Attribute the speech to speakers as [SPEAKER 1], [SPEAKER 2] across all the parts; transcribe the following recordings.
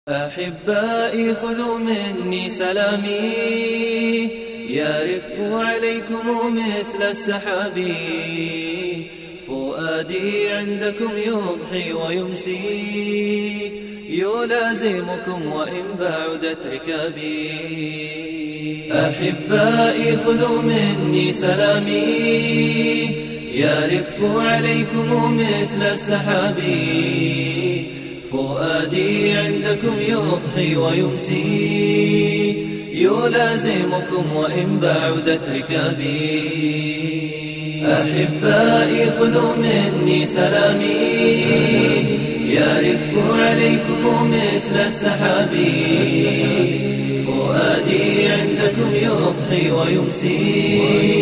[SPEAKER 1] أحبائي خذوا مني سلامي، يرف عليكم مثل السحاب. فؤادي عندكم يضحي ويمسي، يلازمكم وإن بعدت ركابي. أحبائي خذوا مني سلامي، يرف عليكم مثل السحاب. فؤادي عندكم يضحي ويمسي، يلازمكم وإن بعدت ركابي. أحبائي خذوا مني سلامي، يرف عليكم مثل السحاب. فؤادي عندكم يضحي ويمسي،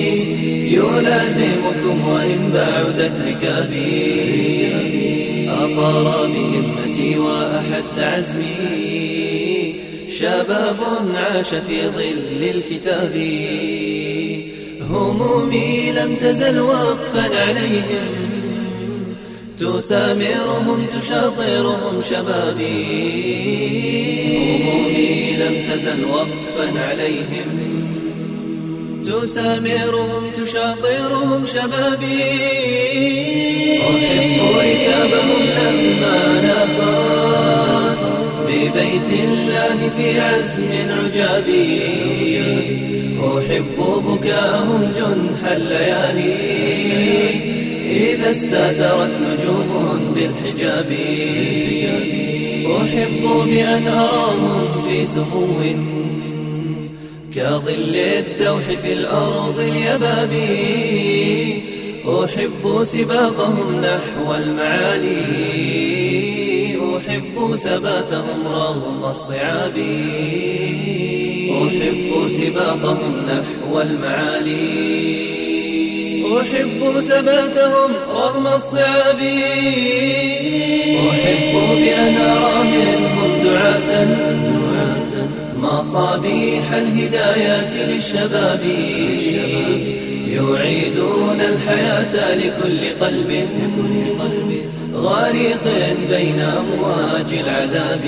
[SPEAKER 1] يلازمكم وإن بعدت ركابي. أطار بهمتي وأحد عزمي، شباب عاش في ظل الكتاب. همومي لم تزل وقفا عليهم، تسامرهم تشاطرهم شبابي. همومي لم تزل وقفا عليهم، تسامرهم تشاطرهم شبابي. أحب ركابهم لما نافات ببيت الله في عزم عجابي. أحب بكاءهم جنح الليالي، إذا استترت نجوم بالحجاب. أحب بأن أراهم في سمو كظل الدوح في الأرض اليبابي. أحب سباقهم نحو المعالي، أحب ثباتهم رغم الصعاب. أحب سباقهم نحو المعالي، أحب ثباتهم رغم الصعاب. أحب بأن أرى منهم دعاة مصابيح الهدايات للشباب. يعيدون الحياة لكل قلب غريق بين أمواج العذاب.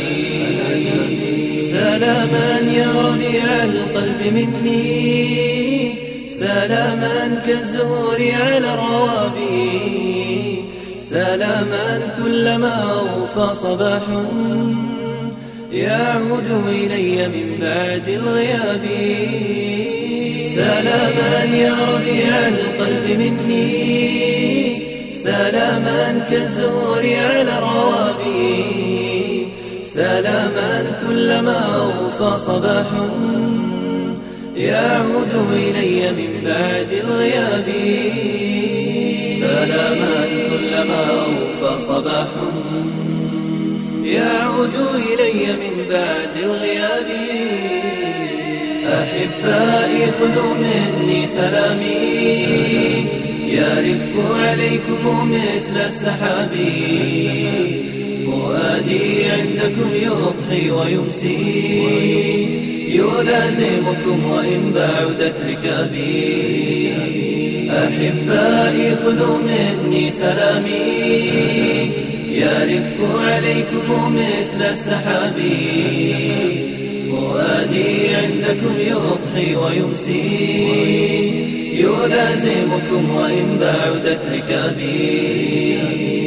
[SPEAKER 1] سلاما يا ربيع القلب مني، سلاما كالزهور على الروابي. سلاما كلما أوفى صباح يعود إلي من بعد الغياب. سلاما يا ربيع القلب مني، سلاما كالزهور على الروابي. سلاما كلما أوفى صباح يعود إلي من بعد الغياب. سلاما كلما أوفى صباح يعود إلي من بعد الغياب. أحبائي خذوا مني سلامي، يرف عليكم مثل السحاب. فؤادي عندكم يضحي ويمسي، يلازمكم وإن بعدت ركابي. أحبائي خذوا مني سلامي، يرف عليكم مثل السحاب. فؤادي عندكم يضحي ويمسي، يلازمكم وإن بعدت ركابي.